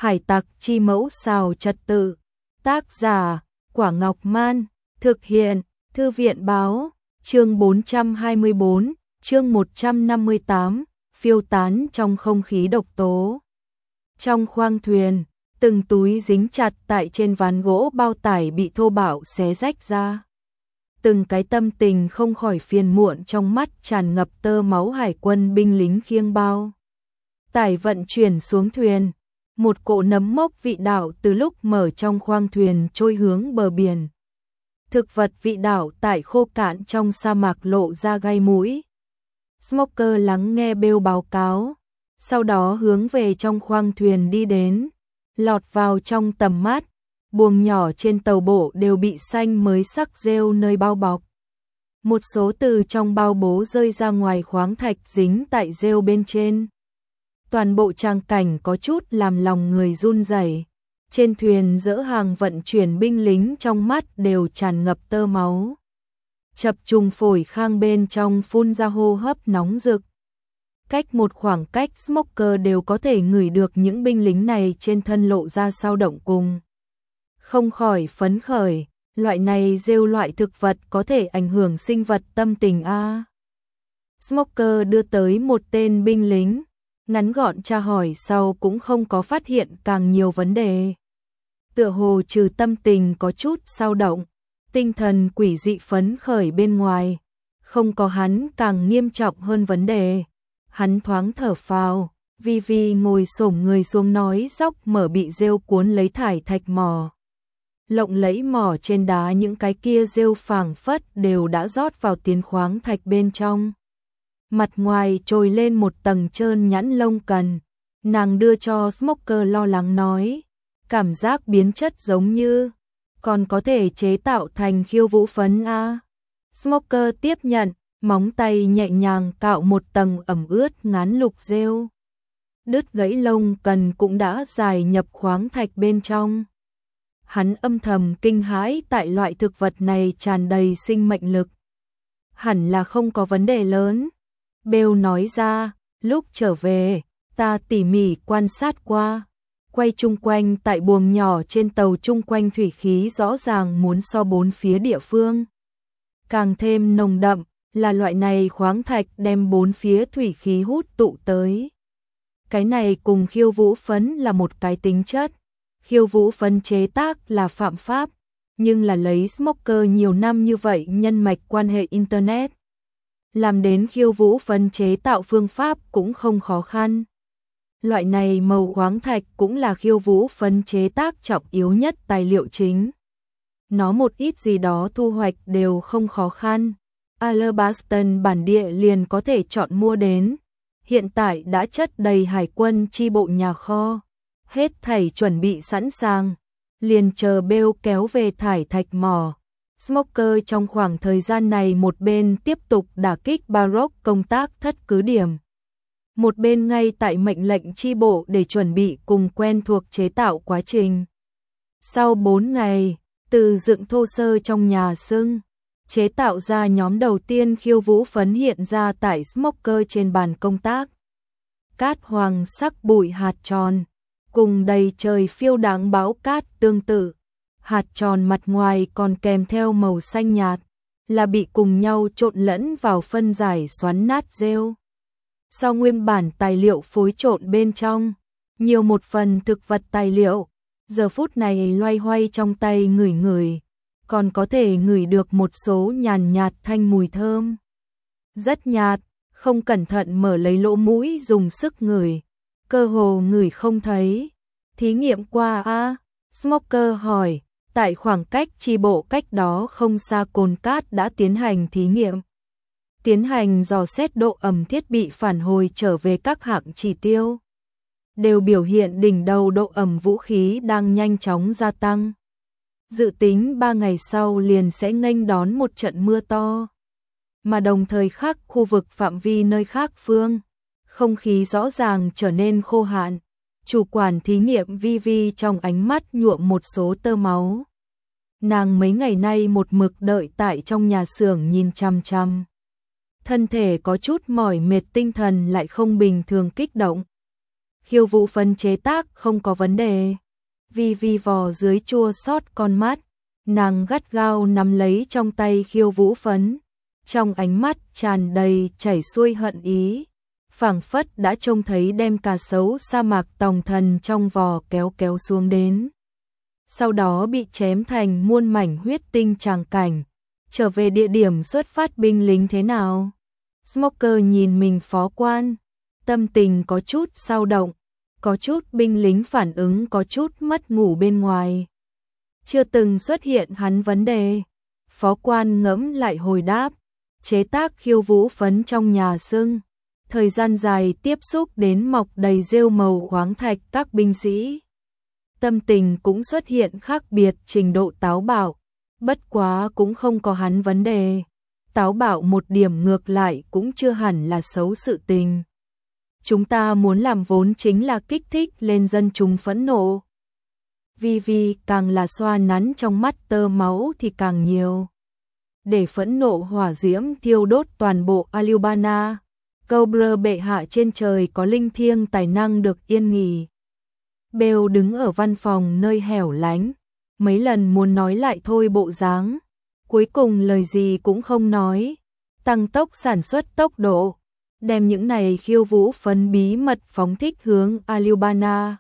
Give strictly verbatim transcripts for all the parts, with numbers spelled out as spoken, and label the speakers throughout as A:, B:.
A: Hải tặc chi mẫu xào trật tự. Tác giả, Quả Ngọc Man. Thực hiện, Thư viện báo. Chương bốn trăm hai mươi bốn, chương một trăm năm mươi tám, phiêu tán trong không khí độc tố. Trong khoang thuyền, từng túi dính chặt tại trên ván gỗ bao tải bị thô bạo xé rách ra. Từng cái tâm tình không khỏi phiền muộn trong mắt tràn ngập tơ máu hải quân binh lính khiêng bao tải vận chuyển xuống thuyền. Một cỗ nấm mốc vị đạo từ lúc mở trong khoang thuyền trôi hướng bờ biển. Thực vật vị đạo tại khô cạn trong sa mạc lộ ra gai mũi. Smoker lắng nghe bêu báo cáo, sau đó hướng về trong khoang thuyền đi đến, lọt vào trong tầm mắt. Buồng nhỏ trên tàu bộ đều bị xanh mới sắc rêu nơi bao bọc. Một số từ trong bao bố rơi ra ngoài khoáng thạch dính tại rêu bên trên. Toàn bộ trang cảnh có chút làm lòng người run rẩy. Trên thuyền dỡ hàng vận chuyển binh lính trong mắt đều tràn ngập tơ máu. Chập trùng phổi khang bên trong phun ra hô hấp nóng rực. Cách một khoảng cách Smoker đều có thể ngửi được những binh lính này trên thân lộ ra sao động cùng. Không khỏi phấn khởi, loại này rêu loại thực vật có thể ảnh hưởng sinh vật tâm tình a. À. Smoker đưa tới một tên binh lính, ngắn gọn tra hỏi sau cũng không có phát hiện càng nhiều vấn đề. Tựa hồ trừ tâm tình có chút dao động, tinh thần quỷ dị phấn khởi bên ngoài, không có hắn càng nghiêm trọng hơn vấn đề. Hắn thoáng thở phào, Vi Vi ngồi xổm người xuống nói dốc mở bị rêu cuốn lấy thải thạch mỏ. Lộng lẫy mỏ trên đá những cái kia rêu phảng phất đều đã rót vào tiến khoáng thạch bên trong. Mặt ngoài trồi lên một tầng trơn nhẵn lông cần. Nàng đưa cho Smoker lo lắng nói, cảm giác biến chất giống như còn có thể chế tạo thành khiêu vũ phấn a. À. Smoker tiếp nhận, móng tay nhẹ nhàng cạo một tầng ẩm ướt ngán lục rêu. Đứt gãy lông cần cũng đã dài nhập khoáng thạch bên trong. Hắn âm thầm kinh hãi tại loại thực vật này tràn đầy sinh mệnh lực. Hẳn là không có vấn đề lớn. Bêu nói ra, lúc trở về, ta tỉ mỉ quan sát qua. Quay chung quanh tại buồng nhỏ trên tàu chung quanh thủy khí rõ ràng muốn so bốn phía địa phương. Càng thêm nồng đậm là loại này khoáng thạch đem bốn phía thủy khí hút tụ tới. Cái này cùng khiêu vũ phấn là một cái tính chất. Khiêu vũ phấn chế tác là phạm pháp, nhưng là lấy Smoker nhiều năm như vậy nhân mạch quan hệ Internet. Làm đến khiêu vũ phấn chế tạo phương pháp cũng không khó khăn. Loại này màu khoáng thạch cũng là khiêu vũ phấn chế tác trọng yếu nhất tài liệu chính. Nó một ít gì đó thu hoạch đều không khó khăn. Alabaston bản địa liền có thể chọn mua đến. Hiện tại đã chất đầy hải quân chi bộ nhà kho. Hết thảy chuẩn bị sẵn sàng. Liền chờ Bêu kéo về thải thạch mỏ. Smoker trong khoảng thời gian này một bên tiếp tục đả kích Baroque công tác thất cứ điểm. Một bên ngay tại mệnh lệnh chi bộ để chuẩn bị cùng quen thuộc chế tạo quá trình. Sau bốn ngày, từ dựng thô sơ trong nhà xưng, chế tạo ra nhóm đầu tiên khiêu vũ phấn hiện ra tại Smoker trên bàn công tác. Cát hoàng sắc bụi hạt tròn, cùng đầy trời phiêu đáng bão cát tương tự. Hạt tròn mặt ngoài còn kèm theo màu xanh nhạt, là bị cùng nhau trộn lẫn vào phân giải xoắn nát rêu. Sau nguyên bản tài liệu phối trộn bên trong, nhiều một phần thực vật tài liệu, giờ phút này loay hoay trong tay ngửi ngửi, còn có thể ngửi được một số nhàn nhạt thanh mùi thơm. Rất nhạt, không cẩn thận mở lấy lỗ mũi dùng sức ngửi, cơ hồ ngửi không thấy. Thí nghiệm qua a? À? Smoker hỏi, tại khoảng cách chi bộ cách đó không xa cồn cát đã tiến hành thí nghiệm. Tiến hành dò xét độ ẩm thiết bị phản hồi trở về các hạng chỉ tiêu. Đều biểu hiện đỉnh đầu độ ẩm vũ khí đang nhanh chóng gia tăng. Dự tính ba ngày sau liền sẽ nghênh đón một trận mưa to. Mà đồng thời khác khu vực phạm vi nơi khác phương, không khí rõ ràng trở nên khô hạn. Chủ quản thí nghiệm Vi Vi trong ánh mắt nhuộm một số tơ máu. Nàng mấy ngày nay một mực đợi tại trong nhà xưởng nhìn chăm chăm. Thân thể có chút mỏi mệt, tinh thần lại không bình thường kích động. khiêu vũ phấn chế tác không có vấn đề. Vi Vi vò dưới chua xót con mắt, nàng gắt gao nắm lấy trong tay khiêu vũ phấn, trong ánh mắt tràn đầy chảy xuôi hận ý, phảng phất đã trông thấy đem cá sấu sa mạc tòng thần trong vò kéo kéo xuống đến. Sau đó bị chém thành muôn mảnh huyết tinh tràng cảnh, trở về địa điểm xuất phát binh lính thế nào? Smoker nhìn mình phó quan, tâm tình có chút dao động, có chút binh lính phản ứng có chút mất ngủ bên ngoài. Chưa từng xuất hiện hắn vấn đề. Phó quan ngẫm lại hồi đáp, chế tác khiêu vũ phấn trong nhà xưng, thời gian dài tiếp xúc đến mọc đầy rêu màu khoáng thạch các binh sĩ. Tâm tình cũng xuất hiện khác biệt trình độ táo bạo, bất quá cũng không có hắn vấn đề. Táo bạo một điểm ngược lại cũng chưa hẳn là xấu sự tình. Chúng ta muốn làm vốn chính là kích thích lên dân chúng phẫn nộ. Vi Vi càng là xoa nắn trong mắt tơ máu thì càng nhiều. Để phẫn nộ hỏa diễm thiêu đốt toàn bộ Alubana, Cobra bệ hạ trên trời có linh thiêng tài năng được yên nghỉ. Bale đứng ở văn phòng nơi hẻo lánh, mấy lần muốn nói lại thôi bộ dáng, cuối cùng lời gì cũng không nói, tăng tốc sản xuất tốc độ, đem những này khiêu vũ phấn bí mật phóng thích hướng Alubana.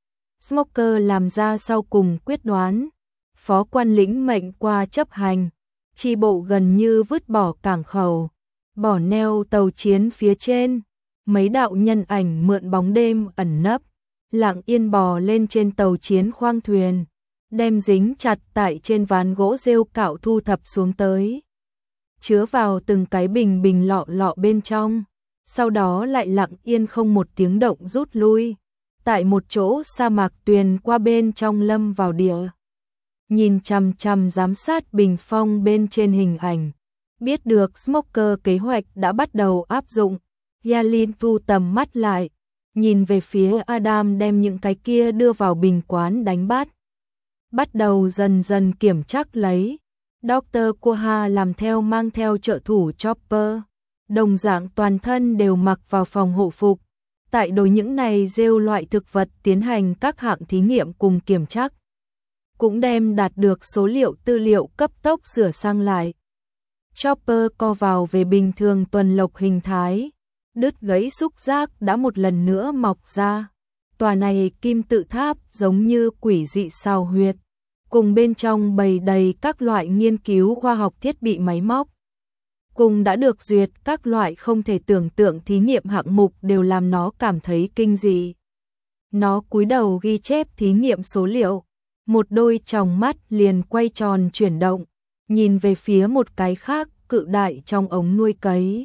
A: Smoker làm ra sau cùng quyết đoán, phó quan lĩnh mệnh qua chấp hành, chi bộ gần như vứt bỏ cảng khẩu, bỏ neo tàu chiến phía trên, mấy đạo nhân ảnh mượn bóng đêm ẩn nấp, lặng yên bò lên trên tàu chiến khoang thuyền, đem dính chặt tại trên ván gỗ rêu cạo thu thập xuống tới, chứa vào từng cái bình bình lọ lọ bên trong, sau đó lại lặng yên không một tiếng động rút lui, tại một chỗ sa mạc tuyền qua bên trong lâm vào địa. Nhìn chằm chằm giám sát bình phong bên trên hình ảnh, biết được Smoker kế hoạch đã bắt đầu áp dụng, Yalin thu tầm mắt lại, nhìn về phía Adam đem những cái kia đưa vào bình quán đánh bắt. Bắt đầu dần dần kiểm chắc lấy, Doctor Koha làm theo mang theo trợ thủ Chopper, đồng dạng toàn thân đều mặc vào phòng hộ phục, tại đối những này rêu loại thực vật tiến hành các hạng thí nghiệm cùng kiểm chắc. Cũng đem đạt được số liệu tư liệu cấp tốc sửa sang lại. Chopper co vào về bình thường tuần lộc hình thái, đứt gãy xúc giác đã một lần nữa mọc ra. Tòa này kim tự tháp giống như quỷ dị sao huyệt, cùng bên trong bày đầy các loại nghiên cứu khoa học thiết bị máy móc. Cùng đã được duyệt các loại không thể tưởng tượng thí nghiệm hạng mục đều làm nó cảm thấy kinh dị. Nó cúi đầu ghi chép thí nghiệm số liệu, một đôi tròng mắt liền quay tròn chuyển động, nhìn về phía một cái khác cự đại trong ống nuôi cấy.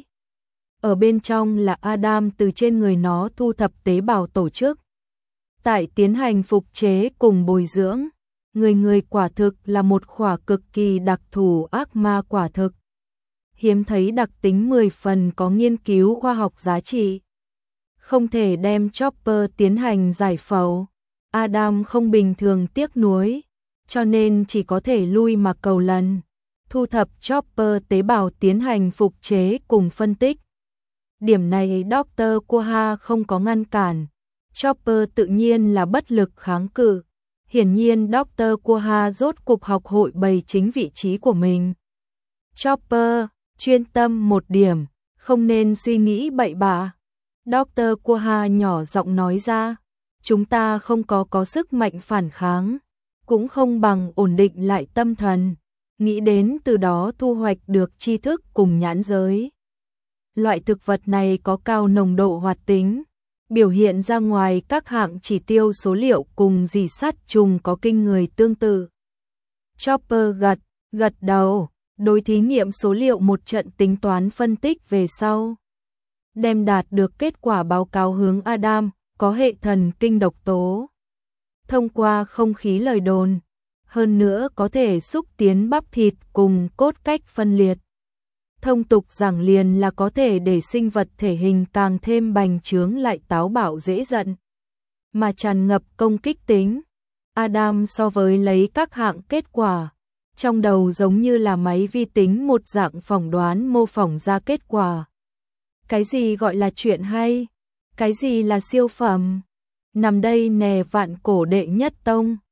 A: Ở bên trong là Adam từ trên người nó thu thập tế bào tổ chức. Tại tiến hành phục chế cùng bồi dưỡng, người người quả thực là một khỏa cực kỳ đặc thù ác ma quả thực. Hiếm thấy đặc tính mười phần có nghiên cứu khoa học giá trị. Không thể đem Chopper tiến hành giải phẫu. Adam không bình thường tiếc nuối, cho nên chỉ có thể lui mà cầu lần, thu thập Chopper tế bào tiến hành phục chế cùng phân tích. Điểm này Doctor Koha không có ngăn cản, Chopper tự nhiên là bất lực kháng cự. Hiển nhiên Doctor Koha rốt cục học hội bày chính vị trí của mình. Chopper, chuyên tâm một điểm, không nên suy nghĩ bậy bạ. Doctor Koha nhỏ giọng nói ra, chúng ta không có có sức mạnh phản kháng, cũng không bằng ổn định lại tâm thần, nghĩ đến từ đó thu hoạch được tri thức cùng nhãn giới. Loại thực vật này có cao nồng độ hoạt tính, biểu hiện ra ngoài các hạng chỉ tiêu số liệu cùng rỉ sắt trùng có kinh người tương tự. Chopper gật, gật đầu, đối thí nghiệm số liệu một trận tính toán phân tích về sau. Đem đạt được kết quả báo cáo hướng Adam, có hệ thần kinh độc tố. Thông qua không khí lời đồn, hơn nữa có thể xúc tiến bắp thịt cùng cốt cách phân liệt. Thông tục giảng liền là có thể để sinh vật thể hình càng thêm bành trướng lại táo bạo dễ giận, mà tràn ngập công kích tính. Adam so với lấy các hạng kết quả, trong đầu giống như là máy vi tính một dạng phỏng đoán mô phỏng ra kết quả. Cái gì gọi là chuyện hay? Cái gì là siêu phẩm? nằm đây nè vạn cổ đệ nhất tông.